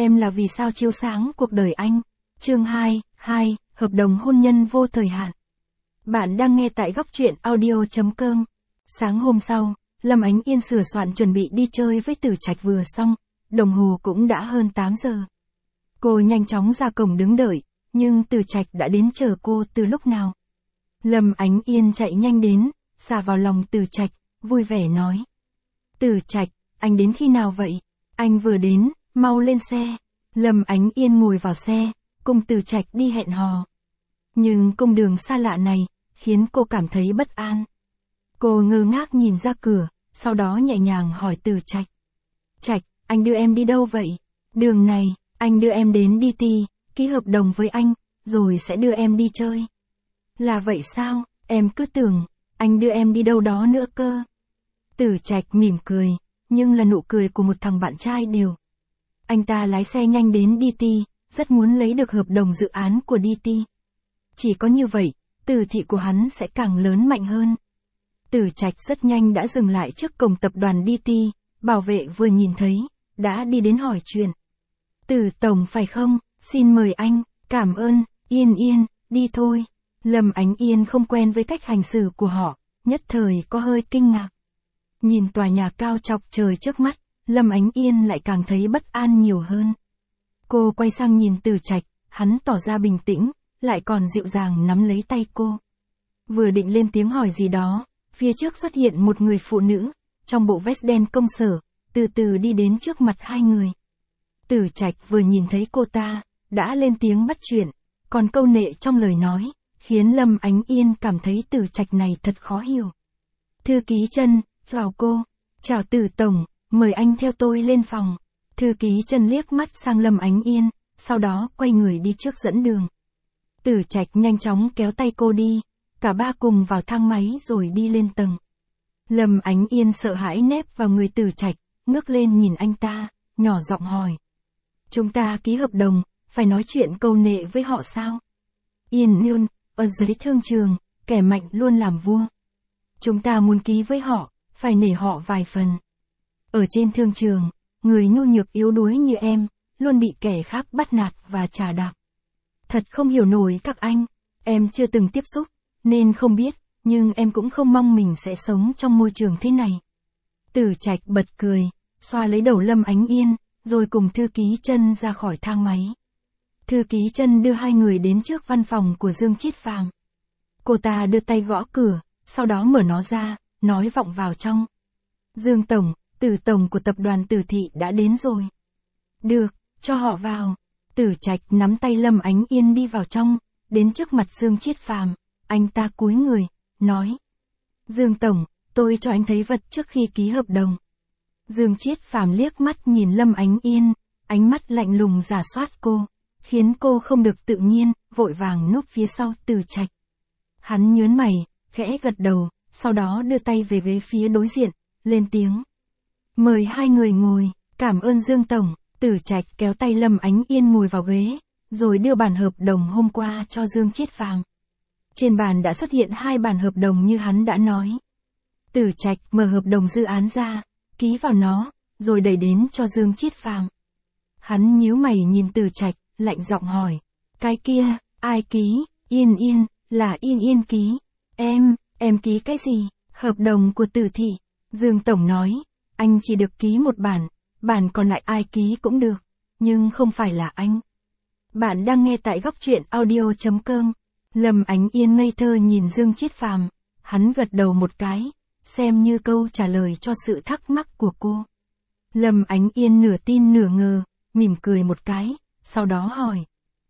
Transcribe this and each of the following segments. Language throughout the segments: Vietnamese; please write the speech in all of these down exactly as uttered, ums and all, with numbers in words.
Em là vì sao chiếu sáng cuộc đời anh. Chương hai, hai, hợp đồng hôn nhân vô thời hạn. Bạn đang nghe tại góc truyện audio chấm com. Sáng hôm sau, Lâm Ánh Yên sửa soạn chuẩn bị đi chơi với Tử Trạch vừa xong, đồng hồ cũng đã hơn tám giờ. Cô nhanh chóng ra cổng đứng đợi, nhưng Tử Trạch đã đến chờ cô từ lúc nào. Lâm Ánh Yên chạy nhanh đến, xà vào lòng Tử Trạch, vui vẻ nói. Tử Trạch, anh đến khi nào vậy? Anh vừa đến, mau lên xe. Lâm Ánh Yên ngồi vào xe, cùng Tử Trạch đi hẹn hò. Nhưng cung đường xa lạ này, khiến cô cảm thấy bất an. Cô ngơ ngác nhìn ra cửa, sau đó nhẹ nhàng hỏi Tử Trạch. Trạch, anh đưa em đi đâu vậy? Đường này, anh đưa em đến đê tê, ký hợp đồng với anh, rồi sẽ đưa em đi chơi. Là vậy sao, em cứ tưởng, anh đưa em đi đâu đó nữa cơ. Tử Trạch mỉm cười, nhưng là nụ cười của một thằng bạn trai đều. Anh ta lái xe nhanh đến đê tê, rất muốn lấy được hợp đồng dự án của đê tê. Chỉ có như vậy, tử thị của hắn sẽ càng lớn mạnh hơn. Tử Trạch rất nhanh đã dừng lại trước cổng tập đoàn đê tê, bảo vệ vừa nhìn thấy, đã đi đến hỏi chuyện. Tử tổng phải không, xin mời anh, cảm ơn, Yên Yên, đi thôi. Lâm Ánh Yên không quen với cách hành xử của họ, nhất thời có hơi kinh ngạc. Nhìn tòa nhà cao chọc trời trước mắt, Lâm Ánh Yên lại càng thấy bất an nhiều hơn. Cô quay sang nhìn Tử Trạch, hắn tỏ ra bình tĩnh, lại còn dịu dàng nắm lấy tay cô. Vừa định lên tiếng hỏi gì đó, phía trước xuất hiện một người phụ nữ, trong bộ vest đen công sở, từ từ đi đến trước mặt hai người. Tử Trạch vừa nhìn thấy cô ta, đã lên tiếng bắt chuyện, còn câu nệ trong lời nói, khiến Lâm Ánh Yên cảm thấy Tử Trạch này thật khó hiểu. Thư ký Trân, chào cô. Chào Tử tổng, mời anh theo tôi lên phòng. Thư ký Trân liếc mắt sang Lâm Ánh Yên, sau đó quay người đi trước dẫn đường. Tử Trạch nhanh chóng kéo tay cô đi, cả ba cùng vào thang máy rồi đi lên tầng. Lâm Ánh Yên sợ hãi nép vào người Tử Trạch, ngước lên nhìn anh ta, nhỏ giọng hỏi. Chúng ta ký hợp đồng, phải nói chuyện câu nệ với họ sao? Yên Yên, ở dưới thương trường, kẻ mạnh luôn làm vua. Chúng ta muốn ký với họ, phải nể họ vài phần. Ở trên thương trường, người nhu nhược yếu đuối như em, luôn bị kẻ khác bắt nạt và trà đạp. Thật không hiểu nổi các anh, em chưa từng tiếp xúc, nên không biết, nhưng em cũng không mong mình sẽ sống trong môi trường thế này. Tử Trạch bật cười, xoa lấy đầu Lâm Ánh Yên, rồi cùng thư ký Trân ra khỏi thang máy. Thư ký Trân đưa hai người đến trước văn phòng của Dương Chiết Phàm. Cô ta đưa tay gõ cửa, sau đó mở nó ra, nói vọng vào trong. Dương tổng, Tử tổng của tập đoàn Tử thị đã đến rồi. Được, cho họ vào. Tử Trạch nắm tay Lâm Ánh Yên đi vào trong, đến trước mặt Dương Chiết Phàm, anh ta cúi người, nói. Dương tổng, tôi cho anh thấy vật trước khi ký hợp đồng. Dương Chiết Phàm liếc mắt nhìn Lâm Ánh Yên, ánh mắt lạnh lùng rà soát cô, khiến cô không được tự nhiên, vội vàng núp phía sau Tử Trạch. Hắn nhớn mày, khẽ gật đầu, sau đó đưa tay về ghế phía đối diện, lên tiếng. Mời hai người ngồi, cảm ơn Dương tổng. Tử Trạch kéo tay Lâm Ánh Yên ngồi vào ghế, rồi đưa bản hợp đồng hôm qua cho Dương Chiết Phàm. Trên bàn đã xuất hiện hai bản hợp đồng như hắn đã nói. Tử Trạch mở hợp đồng dự án ra, ký vào nó, rồi đẩy đến cho Dương Chiết Phàm. Hắn nhíu mày nhìn Tử Trạch, lạnh giọng hỏi. Cái kia, ai ký? Yên Yên, là Yên Yên ký. Em, em ký cái gì? Hợp đồng của Tử thị. Dương tổng nói, anh chỉ được ký một bản. Bản còn lại ai ký cũng được, nhưng không phải là anh. Bạn đang nghe tại góc truyện audio chấm com. Lâm Ánh Yên ngây thơ nhìn Dương Chiết Phàm, hắn gật đầu một cái, xem như câu trả lời cho sự thắc mắc của cô. Lâm Ánh Yên nửa tin nửa ngờ, mỉm cười một cái, sau đó hỏi.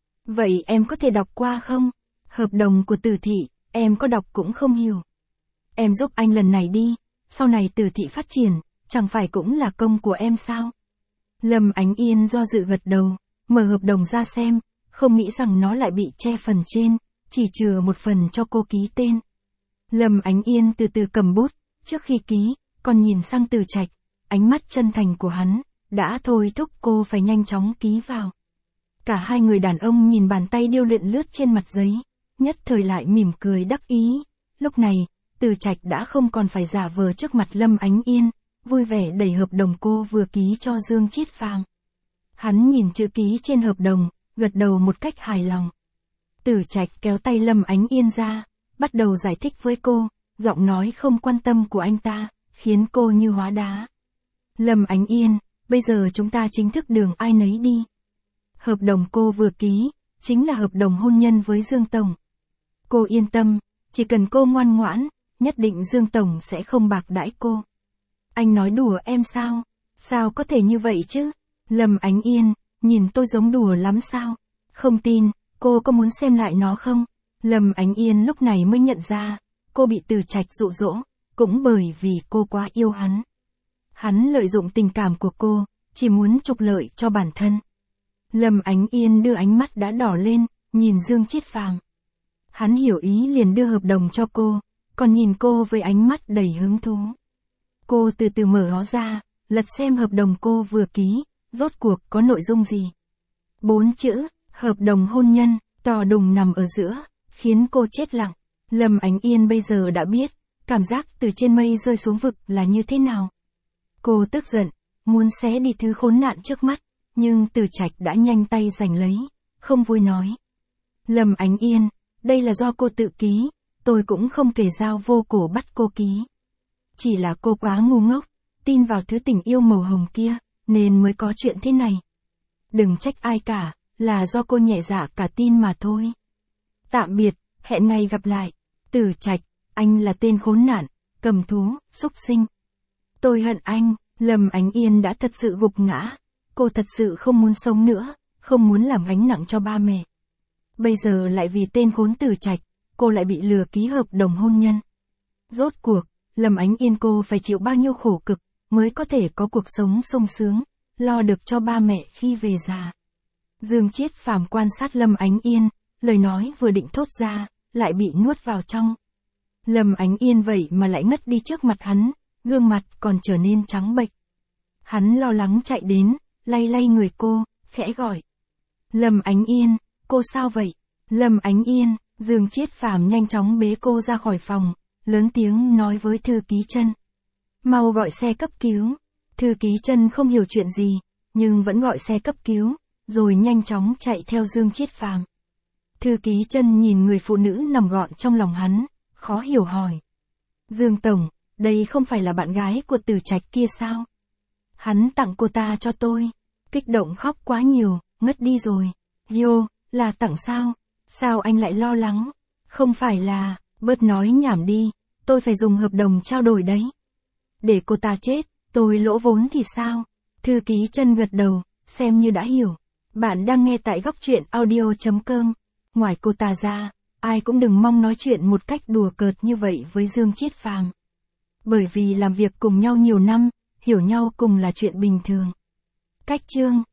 Vậy em có thể đọc qua không? Hợp đồng của Tử thị, em có đọc cũng không hiểu. Em giúp anh lần này đi, sau này Tử thị phát triển. Chẳng phải cũng là công của em sao? Lâm Ánh Yên do dự gật đầu, mở hợp đồng ra xem, không nghĩ rằng nó lại bị che phần trên, chỉ chừa một phần cho cô ký tên. Lâm Ánh Yên từ từ cầm bút, trước khi ký, còn nhìn sang Tử Trạch, ánh mắt chân thành của hắn, đã thôi thúc cô phải nhanh chóng ký vào. Cả hai người đàn ông nhìn bàn tay điêu luyện lướt trên mặt giấy, nhất thời lại mỉm cười đắc ý. Lúc này, Tử Trạch đã không còn phải giả vờ trước mặt Lâm Ánh Yên, vui vẻ đẩy hợp đồng cô vừa ký cho Dương Chiết Phàm. Hắn nhìn chữ ký trên hợp đồng, gật đầu một cách hài lòng. Tử Trạch kéo tay Lâm Ánh Yên ra, bắt đầu giải thích với cô, giọng nói không quan tâm của anh ta, khiến cô như hóa đá. Lâm Ánh Yên, bây giờ chúng ta chính thức đường ai nấy đi. Hợp đồng cô vừa ký, chính là hợp đồng hôn nhân với Dương Tổng. Cô yên tâm, chỉ cần cô ngoan ngoãn, nhất định Dương Tổng sẽ không bạc đãi cô. Anh nói đùa em sao? Sao có thể như vậy chứ? Lâm Ánh Yên, nhìn tôi giống đùa lắm sao? Không tin, cô có muốn xem lại nó không? Lâm Ánh Yên lúc này mới nhận ra, cô bị Tử Trạch dụ dỗ, cũng bởi vì cô quá yêu hắn. Hắn lợi dụng tình cảm của cô, chỉ muốn trục lợi cho bản thân. Lâm Ánh Yên đưa ánh mắt đã đỏ lên, nhìn Dương Chiết Phàm. Hắn hiểu ý liền đưa hợp đồng cho cô, còn nhìn cô với ánh mắt đầy hứng thú. Cô từ từ mở nó ra, lật xem hợp đồng cô vừa ký, rốt cuộc có nội dung gì. Bốn chữ, hợp đồng hôn nhân, to đùng nằm ở giữa, khiến cô chết lặng. Lâm Ánh Yên bây giờ đã biết, cảm giác từ trên mây rơi xuống vực là như thế nào. Cô tức giận, muốn xé đi thứ khốn nạn trước mắt, nhưng Tử Trạch đã nhanh tay giành lấy, không vui nói. Lâm Ánh Yên, đây là do cô tự ký, tôi cũng không kể dao vô cổ bắt cô ký. Chỉ là cô quá ngu ngốc, tin vào thứ tình yêu màu hồng kia, nên mới có chuyện thế này. Đừng trách ai cả, là do cô nhẹ dạ cả tin mà thôi. Tạm biệt, hẹn ngày gặp lại. Tử Trạch, anh là tên khốn nạn, cầm thú, xúc sinh. Tôi hận anh. Lâm Ánh Yên đã thật sự gục ngã. Cô thật sự không muốn sống nữa, không muốn làm gánh nặng cho ba mẹ. Bây giờ lại vì tên khốn Tử Trạch, cô lại bị lừa ký hợp đồng hôn nhân. Rốt cuộc, Lâm Ánh Yên cô phải chịu bao nhiêu khổ cực, mới có thể có cuộc sống sung sướng, lo được cho ba mẹ khi về già. Dương Chiết Phàm quan sát Lâm Ánh Yên, lời nói vừa định thốt ra, lại bị nuốt vào trong. Lâm Ánh Yên vậy mà lại ngất đi trước mặt hắn, gương mặt còn trở nên trắng bệch. Hắn lo lắng chạy đến, lay lay người cô, khẽ gọi. Lâm Ánh Yên, cô sao vậy? Lâm Ánh Yên, Dương Chiết Phàm nhanh chóng bế cô ra khỏi phòng, lớn tiếng nói với thư ký Trân. Mau gọi xe cấp cứu. Thư ký Trân không hiểu chuyện gì, nhưng vẫn gọi xe cấp cứu, rồi nhanh chóng chạy theo Dương Chiết Phàm. Thư ký Trân nhìn người phụ nữ nằm gọn trong lòng hắn, khó hiểu hỏi. Dương Tổng, đây không phải là bạn gái của Tử Trạch kia sao? Hắn tặng cô ta cho tôi. Kích động khóc quá nhiều, ngất đi rồi. Yo, là tặng sao? Sao anh lại lo lắng? Không phải là, bớt nói nhảm đi, tôi phải dùng hợp đồng trao đổi đấy. Để cô ta chết, tôi lỗ vốn thì sao? Thư ký Trân gật đầu, xem như đã hiểu. Bạn đang nghe tại góc truyện audio chấm com. Ngoài cô ta ra, ai cũng đừng mong nói chuyện một cách đùa cợt như vậy với Dương Chiết Phàm. Bởi vì làm việc cùng nhau nhiều năm, hiểu nhau cùng là chuyện bình thường. Cách chương